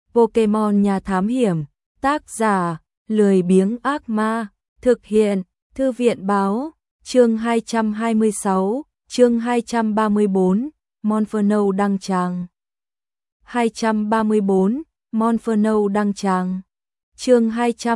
Pokemon Nhà Thám Hiểm, tác giả, Lười Biếng Ác Ma, thực hiện, Thư viện Báo, chương 226, chương 234, Monferno đăng tràng. 234, Monferno đăng tràng. Chương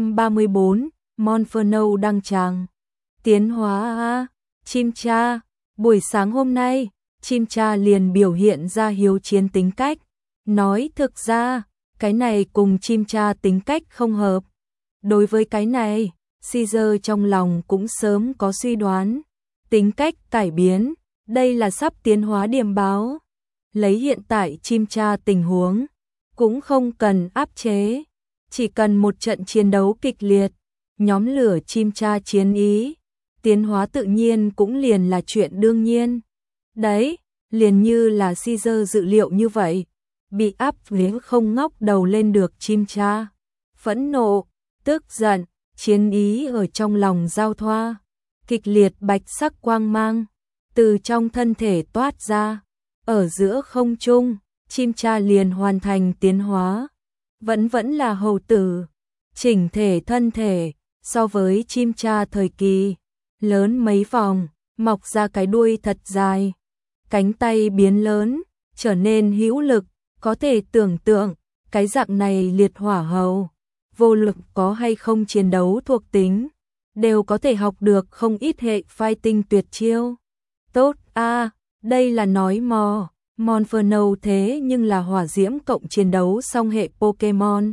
234, Monferno đăng tràng. Tiến hóa a, Chimcha, buổi sáng hôm nay, Chimcha liền biểu hiện ra hiếu chiến tính cách, nói thực ra, cái này cùng Chimcha tính cách không hợp. Đối với cái này, Caesar trong lòng cũng sớm có suy đoán, tính cách cải biến, đây là sắp tiến hóa điểm báo. Lấy hiện tại Chimcha tình huống, cũng không cần áp chế, chỉ cần một trận chiến đấu kịch liệt, nhóm lửa Chimcha chiến ý, tiến hóa tự nhiên cũng liền là chuyện đương nhiên. Đấy, liền như là Caesar dự liệu như vậy, bị áp chế không ngóc đầu lên được Chimcha. Phẫn nộ, tức giận, chiến ý ở trong lòng giao thoa, kịch liệt bạch sắc quang mang, từ trong thân thể toát ra, ở giữa không trung, Chimcha liền hoàn thành tiến hóa. Vẫn là hầu tử, chỉnh thể thân thể, so với Chimcha thời kỳ, lớn mấy vòng, mọc ra cái đuôi thật dài, cánh tay biến lớn, trở nên hữu lực, có thể tưởng tượng, cái dạng này liệt hỏa hầu, vô lực có hay không chiến đấu thuộc tính, đều có thể học được không ít hệ fighting tuyệt chiêu. Tốt a, đây là nói mò, Monferno thế nhưng là hỏa diễm cộng chiến đấu song hệ Pokemon.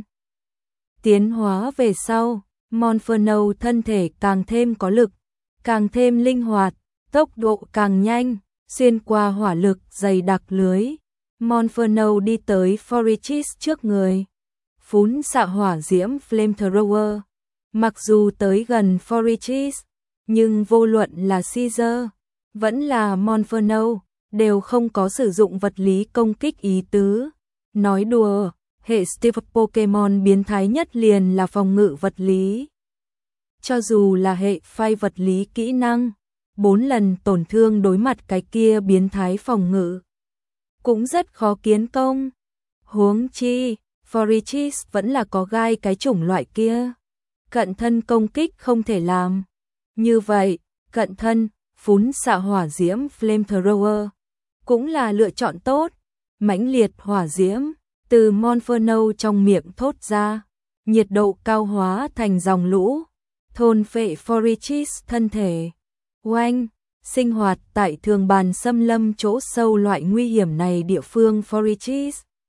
Tiến hóa về sau, Monferno thân thể càng thêm có lực, càng thêm linh hoạt, tốc độ càng nhanh, xuyên qua hỏa lực dày đặc lưới. Monferno đi tới Forichis trước người, phún xạ hỏa diễm Flamethrower. Mặc dù tới gần Forichis, nhưng vô luận là Caesar, vẫn là Monferno, đều không có sử dụng vật lý công kích ý tứ. Nói đùa, hệ Steve Pokemon biến thái nhất liền là phòng ngự vật lý. Cho dù là hệ phai vật lý kỹ năng, 4 lần tổn thương đối mặt cái kia biến thái phòng ngự, cũng rất khó kiến công. Huống chi, Forichis vẫn là có gai cái chủng loại kia. Cận thân công kích không thể làm. Như vậy, cận thân, phún xạ hỏa diễm Flamethrower cũng là lựa chọn tốt. Mãnh liệt hỏa diễm từ Monferno trong miệng thốt ra, nhiệt độ cao hóa thành dòng lũ, thôn phệ Forichis thân thể. Oanh, sinh hoạt tại thường bàn xâm lâm chỗ sâu loại nguy hiểm này địa phương Forichis,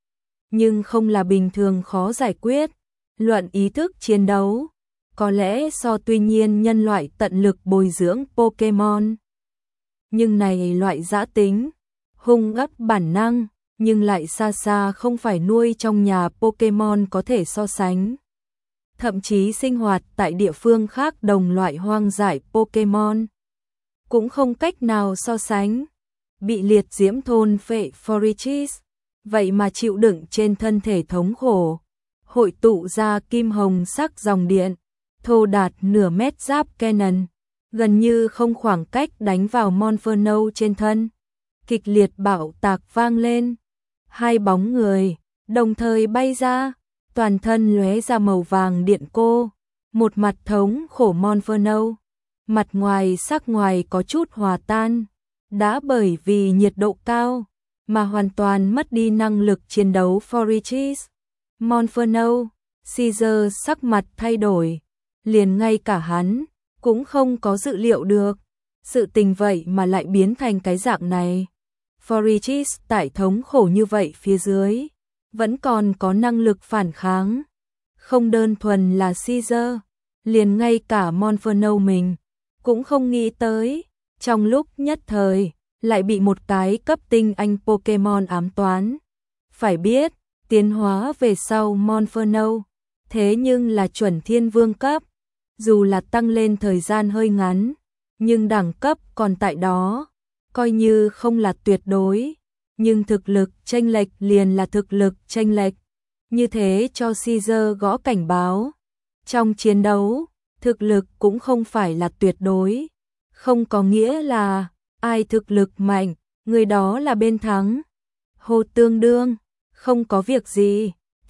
nhưng không là bình thường khó giải quyết. Luận ý thức chiến đấu, có lẽ so tuy nhiên nhân loại tận lực bồi dưỡng Pokemon. Nhưng này loại dã tính, hung ác bản năng, nhưng lại xa xa không phải nuôi trong nhà Pokemon có thể so sánh. Thậm chí sinh hoạt tại địa phương khác đồng loại hoang dại Pokemon, cũng không cách nào so sánh. Bị liệt diễm thôn phệ Forichis, vậy mà chịu đựng trên thân thể thống khổ, hội tụ ra kim hồng sắc dòng điện, thô đạt nửa mét giáp cannon, gần như không khoảng cách đánh vào Monferno trên thân. Kịch liệt bạo tạc vang lên, hai bóng người đồng thời bay ra, toàn thân lóe ra màu vàng điện cô, một mặt thống khổ Monferno, mặt ngoài sắc ngoài có chút hòa tan, đã bởi vì nhiệt độ cao mà hoàn toàn mất đi năng lực chiến đấu Forichis. Monferno, Caesar sắc mặt thay đổi, liền ngay cả hắn cũng không có dự liệu được, sự tình vậy mà lại biến thành cái dạng này. Forichis tại thống khổ như vậy phía dưới, vẫn còn có năng lực phản kháng. Không đơn thuần là Caesar, liền ngay cả Monferno mình cũng không nghĩ tới, trong lúc nhất thời lại bị một cái cấp tinh anh Pokemon ám toán. Phải biết, tiến hóa về sau Monferno, thế nhưng là chuẩn thiên vương cấp, dù là tăng lên thời gian hơi ngắn, nhưng đẳng cấp còn tại đó, coi như không là tuyệt đối, nhưng thực lực chênh lệch liền là thực lực chênh lệch. Như thế cho Caesar gõ cảnh báo. Trong chiến đấu, thực lực cũng không phải là tuyệt đối, không có nghĩa là ai thực lực mạnh, người đó là bên thắng. Hồ tương đương, không có việc gì,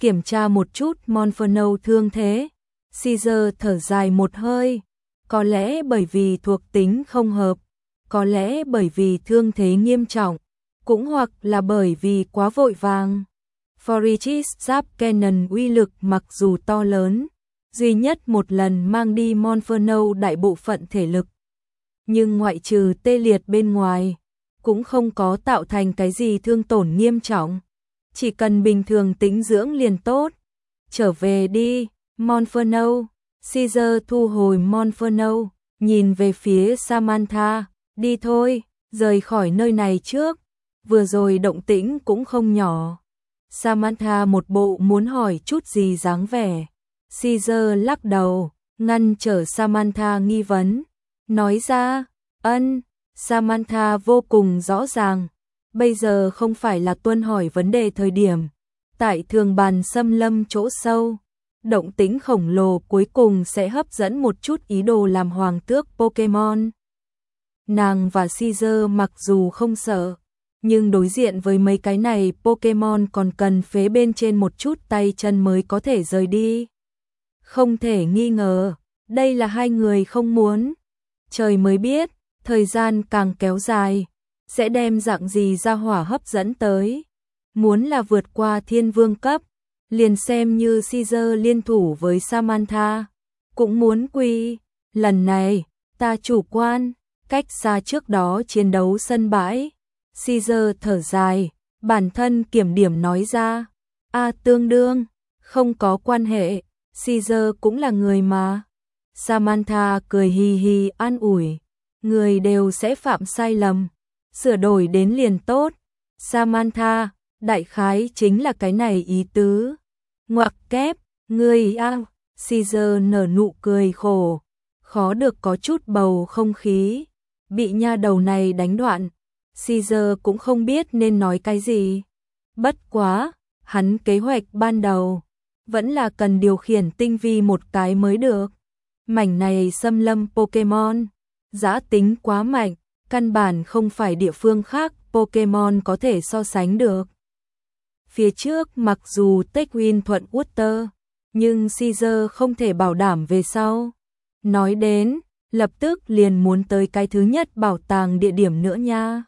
kiểm tra một chút Monferno thương thế. Caesar thở dài một hơi, có lẽ bởi vì thuộc tính không hợp, có lẽ bởi vì thương thế nghiêm trọng, cũng hoặc là bởi vì quá vội vàng. Forichis giáp Cannon uy lực mặc dù to lớn, duy nhất một lần mang đi Monferno đại bộ phận thể lực, nhưng ngoại trừ tê liệt bên ngoài, cũng không có tạo thành cái gì thương tổn nghiêm trọng. Chỉ cần bình thường tĩnh dưỡng liền tốt. Trở về đi, Monferno. Caesar thu hồi Monferno, nhìn về phía Samantha, đi thôi, rời khỏi nơi này trước, vừa rồi động tĩnh cũng không nhỏ. Samantha một bộ muốn hỏi chút gì dáng vẻ. Caesar lắc đầu, ngăn trở Samantha nghi vấn, nói ra, Samantha vô cùng rõ ràng, bây giờ không phải là tuân hỏi vấn đề thời điểm. Tại thường bàn xâm lâm chỗ sâu, động tĩnh khổng lồ cuối cùng sẽ hấp dẫn một chút ý đồ làm hoàng tước Pokemon. Nàng và Caesar mặc dù không sợ, nhưng đối diện với mấy cái này Pokemon còn cần phế bên trên một chút tay chân mới có thể rời đi. Không thể nghi ngờ, đây là hai người không muốn. Trời mới biết, thời gian càng kéo dài, sẽ đem dạng gì ra hỏa hấp dẫn tới. Muốn là vượt qua thiên vương cấp, liền xem như Caesar liên thủ với Samantha, cũng muốn quy. Lần này, ta chủ quan, cách xa trước đó chiến đấu sân bãi. Caesar thở dài, bản thân kiểm điểm nói ra. Tương đương, không có quan hệ, Caesar cũng là người mà. Samantha cười hì hì an ủi, người đều sẽ phạm sai lầm, sửa đổi đến liền tốt. Samantha, đại khái chính là cái này ý tứ. Ngoặc kép, ngươi Caesar nở nụ cười khổ, khó được có chút bầu không khí, bị nha đầu này đánh đoạn. Caesar cũng không biết nên nói cái gì. Bất quá, hắn kế hoạch ban đầu vẫn là cần điều khiển tinh vi một cái mới được. Mảnh này xâm lâm Pokemon, dã tính quá mạnh, căn bản không phải địa phương khác Pokemon có thể so sánh được. Phía trước mặc dù Techwin thuận Water, nhưng Caesar không thể bảo đảm về sau. Nói đến, lập tức liền muốn tới cái thứ nhất bảo tàng địa điểm nữa nha.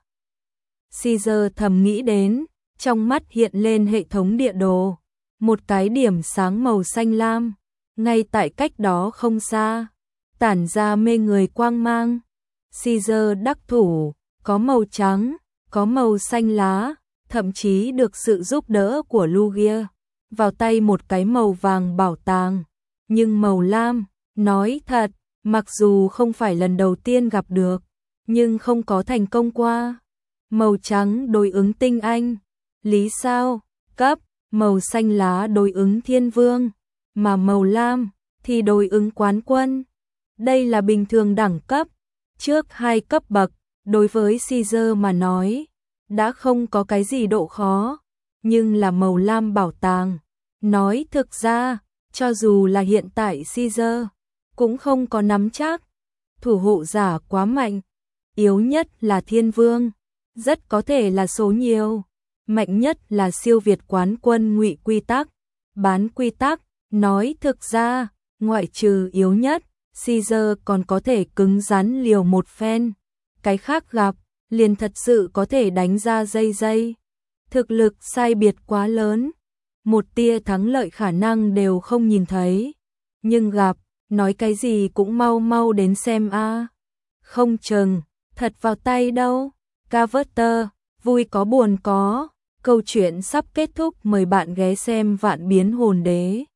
Caesar thầm nghĩ đến, trong mắt hiện lên hệ thống địa đồ, một cái điểm sáng màu xanh lam, ngay tại cách đó không xa, tản ra mê người quang mang. Caesar đắc thủ, có màu trắng, có màu xanh lá, thậm chí được sự giúp đỡ của Lugia, vào tay một cái màu vàng bảo tàng, nhưng màu lam, nói thật, mặc dù không phải lần đầu tiên gặp được, nhưng không có thành công qua. Màu trắng đối ứng tinh anh, lý sao, cấp, màu xanh lá đối ứng thiên vương, mà màu lam thì đối ứng quán quân. Đây là bình thường đẳng cấp, trước hai cấp bậc, đối với Caesar mà nói, đã không có cái gì độ khó, nhưng là màu lam bảo tàng. Nói thực ra, cho dù là hiện tại Caesar, cũng không có nắm chắc, thủ hộ giả quá mạnh, yếu nhất là thiên vương, rất có thể là số nhiều, mạnh nhất là siêu việt quán quân ngụy quy tắc, bán quy tắc. Nói thực ra, ngoại trừ yếu nhất, Caesar còn có thể cứng rắn liều một phen, cái khác gặp, liền thật sự có thể đánh ra dây. Thực lực sai biệt quá lớn, một tia thắng lợi khả năng đều không nhìn thấy, nhưng gặp, nói cái gì cũng mau đến xem a. Không chừng, thật vào tay đâu. Carver, vui có buồn có, câu chuyện sắp kết thúc, mời bạn ghé xem Vạn Biến Hồn Đế.